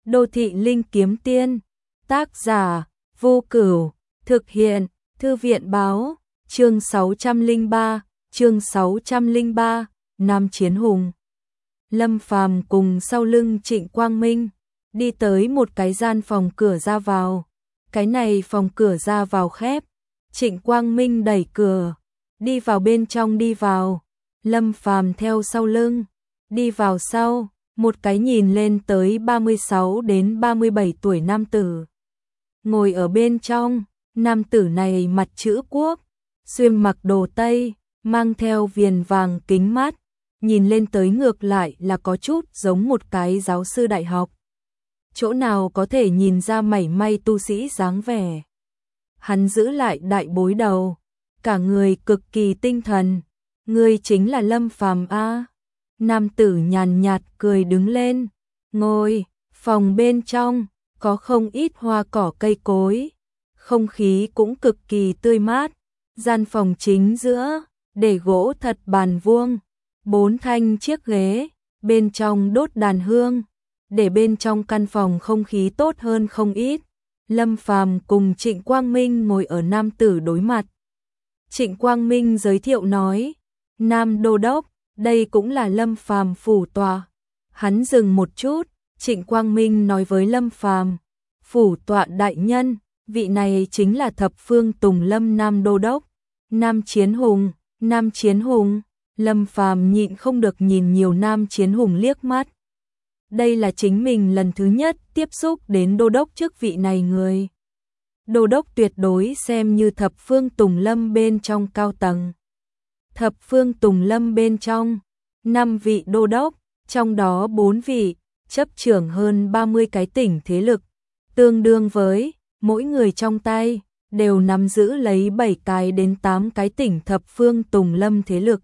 Đô thị linh kiếm tiên, tác giả, Vô Cửu, thực hiện, Thư viện báo, chương 603, Nam Chiến Hùng. Lâm Phàm cùng sau lưng Trịnh Quang Minh, đi tới một cái gian phòng cửa ra vào. Cái này phòng cửa ra vào khép, Trịnh Quang Minh đẩy cửa, đi vào bên trong đi vào. Lâm Phàm theo sau lưng, đi vào sau, một cái nhìn lên tới 36 đến 37 tuổi nam tử. Ngồi ở bên trong, nam tử này mặt chữ quốc, xuyên mặc đồ Tây, mang theo viền vàng kính mát, nhìn lên tới ngược lại là có chút giống một cái giáo sư đại học. Chỗ nào có thể nhìn ra mảy may tu sĩ dáng vẻ. Hắn giữ lại đại bối đầu, cả người cực kỳ tinh thần. Ngươi chính là Lâm Phàm a? Nam tử nhàn nhạt cười đứng lên, ngồi. Phòng bên trong có không ít hoa cỏ cây cối, không khí cũng cực kỳ tươi mát. Gian phòng chính giữa để gỗ thật bàn vuông, 4 thanh chiếc ghế, bên trong đốt đàn hương, để bên trong căn phòng không khí tốt hơn không ít. Lâm Phàm cùng Trịnh Quang Minh ngồi ở nam tử đối mặt. Trịnh Quang Minh giới thiệu nói, Nam Đô Đốc, đây cũng là Lâm Phàm phủ tọa. Hắn dừng một chút, Trịnh Quang Minh nói với Lâm Phàm, phủ tọa đại nhân, vị này chính là thập phương Tùng Lâm Nam Đô Đốc. Nam Chiến Hùng, Nam Chiến Hùng. Lâm Phàm nhịn không được nhìn nhiều Nam Chiến Hùng liếc mắt. Đây là chính mình lần thứ nhất tiếp xúc đến đô đốc chức vị này người. Đô đốc tuyệt đối xem như thập phương Tùng Lâm bên trong cao tầng. Thập phương Tùng Lâm bên trong, 5 vị đô đốc, trong đó 4 vị, chấp trưởng hơn 30 cái tỉnh thế lực, tương đương với mỗi người trong tay đều nắm giữ lấy 7 cái đến 8 cái tỉnh thập phương Tùng Lâm thế lực.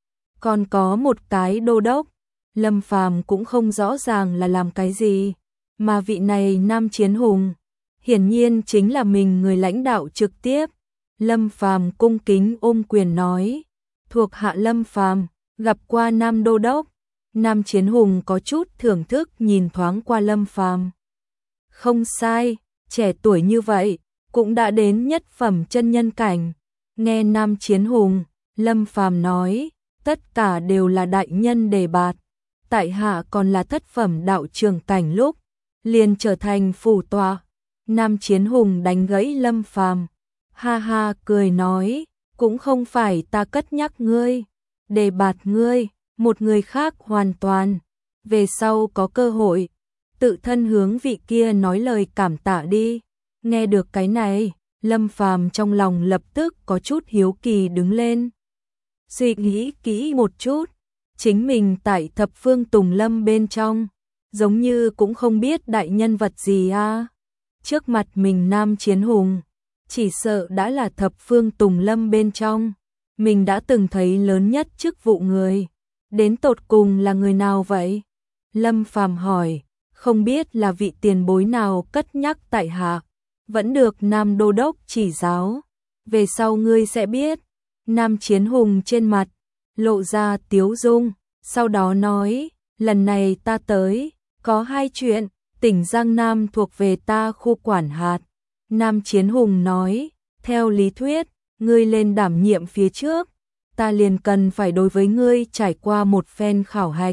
Còn có một cái đô đốc, Lâm Phàm cũng không rõ ràng là làm cái gì, mà vị này Nam Chiến Hùng, hiển nhiên chính là mình người lãnh đạo trực tiếp. Lâm Phàm cung kính ôm quyền nói, thuộc hạ Lâm Phàm, gặp qua Nam Đô Đốc. Nam Chiến Hùng có chút thưởng thức nhìn thoáng qua Lâm Phàm. Không sai, trẻ tuổi như vậy, cũng đã đến nhất phẩm chân nhân cảnh. Nghe Nam Chiến Hùng, Lâm Phàm nói, tất cả đều là đại nhân đề bạt. Tại hạ còn là thất phẩm đạo trường cảnh lúc, liền trở thành phủ tọa. Nam Chiến Hùng đánh gãy Lâm Phàm, ha ha cười nói, cũng không phải ta cất nhắc ngươi, đề bạt ngươi, một người khác hoàn toàn. Về sau có cơ hội, tự thân hướng vị kia nói lời cảm tạ đi. Nghe được cái này, Lâm Phàm trong lòng lập tức có chút hiếu kỳ đứng lên. Suy nghĩ kỹ một chút, chính mình tại thập phương Tùng Lâm bên trong, giống như cũng không biết đại nhân vật gì a. Trước mặt mình Nam Chiến Hùng, chỉ sợ đã là thập phương Tùng Lâm bên trong, mình đã từng thấy lớn nhất chức vụ người. Đến tột cùng là người nào vậy? Lâm Phàm hỏi, không biết là vị tiền bối nào cất nhắc tại hạ, vẫn được Nam Đô Đốc chỉ giáo. Về sau ngươi sẽ biết. Nam Chiến Hùng trên mặt lộ ra tiếu dung, sau đó nói, lần này ta tới, có 2 chuyện, tỉnh Giang Nam thuộc về ta khu quản hạt. Nam Chiến Hùng nói, theo lý thuyết, ngươi lên đảm nhiệm phía trước, ta liền cần phải đối với ngươi trải qua một phen khảo hạch.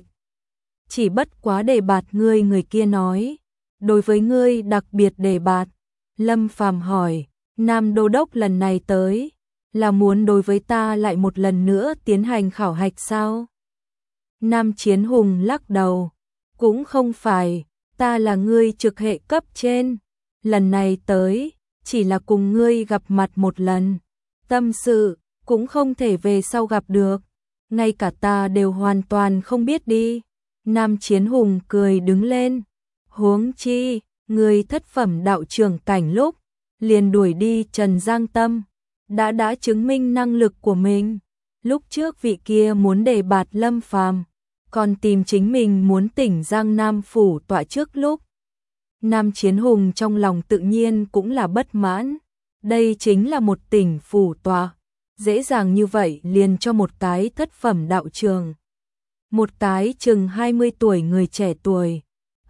Chỉ bất quá đề bạt ngươi, người kia nói, đối với ngươi đặc biệt đề bạt. Lâm Phàm hỏi, Nam Đô Đốc lần này tới, là muốn đối với ta lại một lần nữa tiến hành khảo hạch sao? Nam Chiến Hùng lắc đầu, cũng không phải, ta là ngươi trực hệ cấp trên, lần này tới, chỉ là cùng ngươi gặp mặt một lần, tâm sự, cũng không thể về sau gặp được, ngay cả ta đều hoàn toàn không biết đi. Nam Chiến Hùng cười đứng lên, huống chi, ngươi thất phẩm đạo trưởng cảnh lúc, liền đuổi đi Trần Giang Tâm, đã chứng minh năng lực của mình. Lúc trước vị kia muốn đề bạt Lâm Phàm, còn tìm chính mình muốn tỉnh Giang Nam phủ tọa trước lúc. Nam Chiến Hùng trong lòng tự nhiên cũng là bất mãn, đây chính là một tỉnh phủ tọa, dễ dàng như vậy liền cho một cái thất phẩm đạo trường. Một cái chừng 20 tuổi người trẻ tuổi,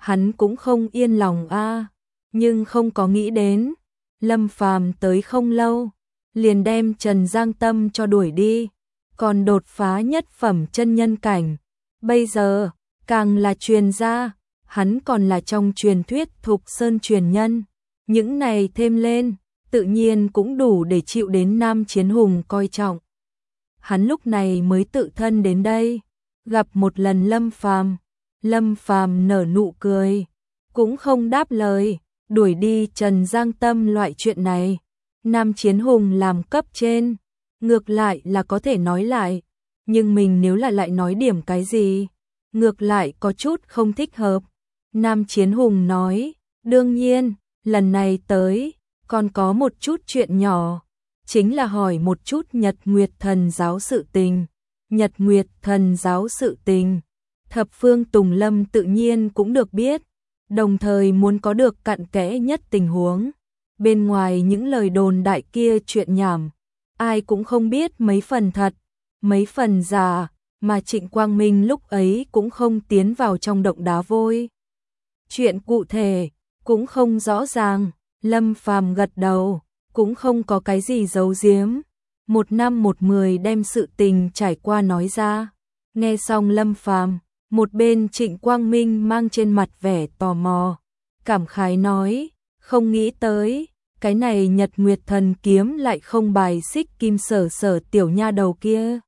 hắn cũng không yên lòng nhưng không có nghĩ đến, Lâm Phàm tới không lâu, liền đem Trần Giang Tâm cho đuổi đi, còn đột phá nhất phẩm chân nhân cảnh. Bây giờ, càng là truyền ra, hắn còn là trong truyền thuyết Thục Sơn truyền nhân. Những này thêm lên, tự nhiên cũng đủ để chịu đến Nam Chiến Hùng coi trọng. Hắn lúc này mới tự thân đến đây, gặp một lần Lâm Phàm. Lâm Phàm nở nụ cười, cũng không đáp lời, đuổi đi Trần Giang Tâm loại chuyện này. Nam Chiến Hùng làm cấp trên, ngược lại là có thể nói lại, nhưng mình nếu là lại nói điểm cái gì, ngược lại có chút không thích hợp. Nam Chiến Hùng nói, đương nhiên, lần này tới, còn có một chút chuyện nhỏ, chính là hỏi một chút Nhật Nguyệt Thần giáo sự tình. Nhật Nguyệt Thần giáo sự tình, thập phương Tùng Lâm tự nhiên cũng được biết, đồng thời muốn có được cặn kẽ nhất tình huống. Bên ngoài những lời đồn đại kia chuyện nhảm, ai cũng không biết mấy phần thật, mấy phần giả, mà Trịnh Quang Minh lúc ấy cũng không tiến vào trong động đá vôi. Chuyện cụ thể cũng không rõ ràng, Lâm Phàm gật đầu, cũng không có cái gì giấu giếm. Một năm một mười đem sự tình trải qua nói ra. Nghe xong Lâm Phàm, một bên Trịnh Quang Minh mang trên mặt vẻ tò mò, cảm khái nói, không nghĩ tới, cái này Nhật Nguyệt Thần kiếm lại không bài xích Kim Sở Sở tiểu nha đầu kia.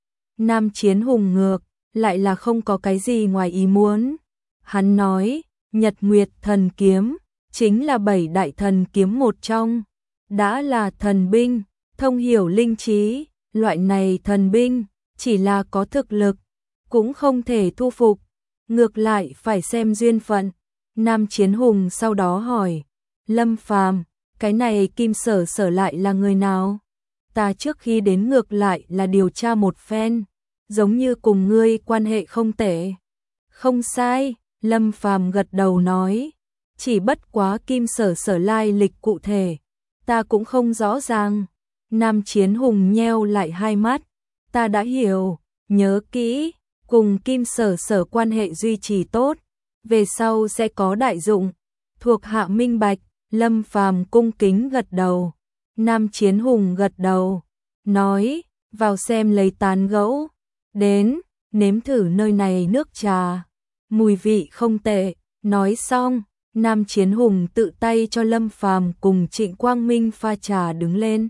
Nam Chiến Hùng ngược, lại là không có cái gì ngoài ý muốn. Hắn nói, Nhật Nguyệt Thần kiếm chính là 7 đại thần kiếm một trong, đã là thần binh, thông hiểu linh trí, loại này thần binh chỉ là có thực lực cũng không thể thu phục, ngược lại phải xem duyên phận. Nam Chiến Hùng sau đó hỏi, Lâm Phàm, cái này Kim Sở Sở lại là người nào? Ta trước khi đến ngược lại là điều tra một phen, giống như cùng ngươi quan hệ không tệ. Không sai, Lâm Phàm gật đầu nói, chỉ bất quá Kim Sở Sở lai lịch cụ thể, ta cũng không rõ ràng. Nam Chiến Hùng nheo lại hai mắt, ta đã hiểu, nhớ kỹ, cùng Kim Sở Sở quan hệ duy trì tốt, về sau sẽ có đại dụng. Thuộc hạ minh bạch. Lâm Phàm cung kính gật đầu. Nam Chiến Hùng gật đầu, nói, vào xem lấy tán gẫu, đến, nếm thử nơi này nước trà, mùi vị không tệ. Nói xong, Nam Chiến Hùng tự tay cho Lâm Phàm cùng Trịnh Quang Minh pha trà đứng lên.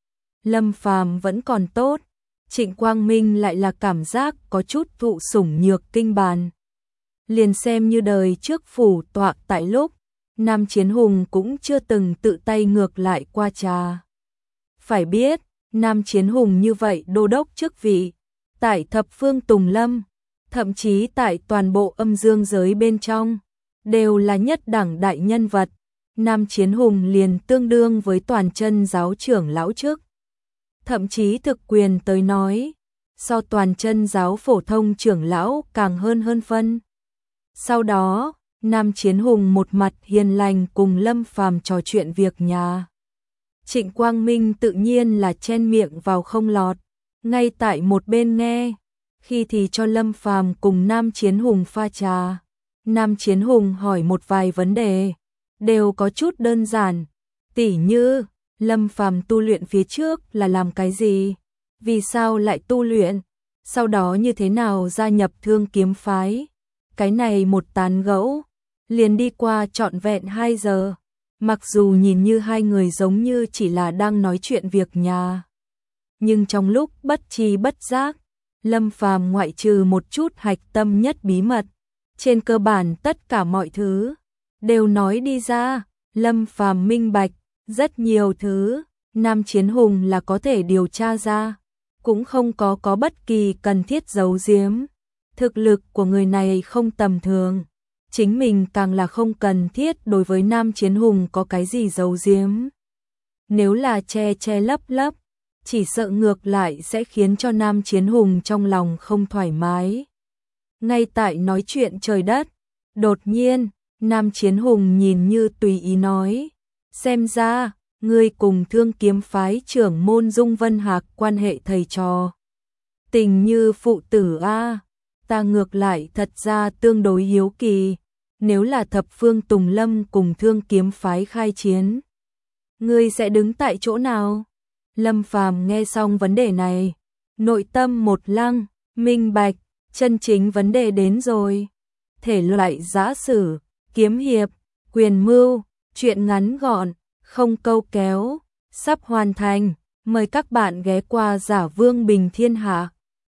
Lâm Phàm vẫn còn tốt, Trịnh Quang Minh lại là cảm giác có chút thụ sủng nhược kinh bàn. Liền xem như đời trước phủ tọa tại lúc, Nam Chiến Hùng cũng chưa từng tự tay ngược lại qua trà. Phải biết, Nam Chiến Hùng như vậy đô đốc chức vị, tại thập phương Tùng Lâm, thậm chí tại toàn bộ âm dương giới bên trong, đều là nhất đẳng đại nhân vật. Nam Chiến Hùng liền tương đương với toàn chân giáo trưởng lão chức. Thậm chí thực quyền tới nói, so toàn chân giáo phổ thông trưởng lão càng hơn phân. Sau đó, Nam Chiến Hùng một mặt hiền lành cùng Lâm Phàm trò chuyện việc nhà. Trịnh Quang Minh tự nhiên là chen miệng vào không lọt, ngay tại một bên nghe, khi thì cho Lâm Phàm cùng Nam Chiến Hùng pha trà. Nam Chiến Hùng hỏi một vài vấn đề, đều có chút đơn giản, tỉ như, Lâm Phàm tu luyện phía trước là làm cái gì? Vì sao lại tu luyện? Sau đó như thế nào gia nhập Thương Kiếm phái? Cái này một tán gẫu liền đi qua trọn vẹn 2 giờ, mặc dù nhìn như hai người giống như chỉ là đang nói chuyện việc nhà. Nhưng trong lúc bất tri bất giác, Lâm Phàm ngoại trừ một chút hạch tâm nhất bí mật, trên cơ bản tất cả mọi thứ đều nói đi ra. Lâm Phàm minh bạch, rất nhiều thứ, Nam Chiến Hùng là có thể điều tra ra, cũng không có bất kỳ cần thiết giấu giếm. Thực lực của người này không tầm thường, chính mình càng là không cần thiết đối với Nam Chiến Hùng có cái gì giấu giếm. Nếu là che lấp, chỉ sợ ngược lại sẽ khiến cho Nam Chiến Hùng trong lòng không thoải mái. Ngay tại nói chuyện trời đất, đột nhiên, Nam Chiến Hùng nhìn như tùy ý nói, xem ra, ngươi cùng Thương Kiếm phái trưởng môn Dung Vân Hạc quan hệ thầy trò. Tình như phụ tử a, ta ngược lại thật ra tương đối hiếu kỳ, nếu là thập phương Tùng Lâm cùng Thương Kiếm phái khai chiến, ngươi sẽ đứng tại chỗ nào? Lâm Phàm nghe xong vấn đề này, nội tâm một lăng, minh bạch, chân chính vấn đề đến rồi. Thể loại giã sử, kiếm hiệp, quyền mưu, truyện ngắn gọn, không câu kéo, sắp hoàn thành. Mời các bạn ghé qua Giả Vương Bình Thiên Hạ.